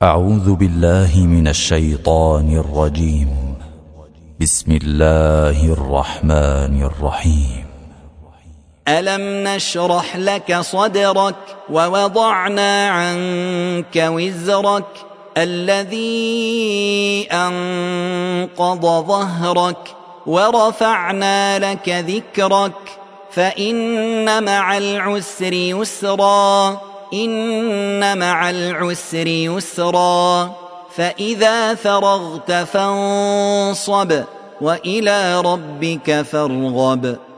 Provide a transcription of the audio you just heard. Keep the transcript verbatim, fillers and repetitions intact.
أعوذ بالله من الشيطان الرجيم. بسم الله الرحمن الرحيم. ألم نشرح لك صدرك ووضعنا عنك وزرك الذي أنقض ظهرك ورفعنا لك ذكرك فإن مع العسر يسرا إن مع العسر يسرا فإذا فرغت فانصب وإلى ربك فارغب.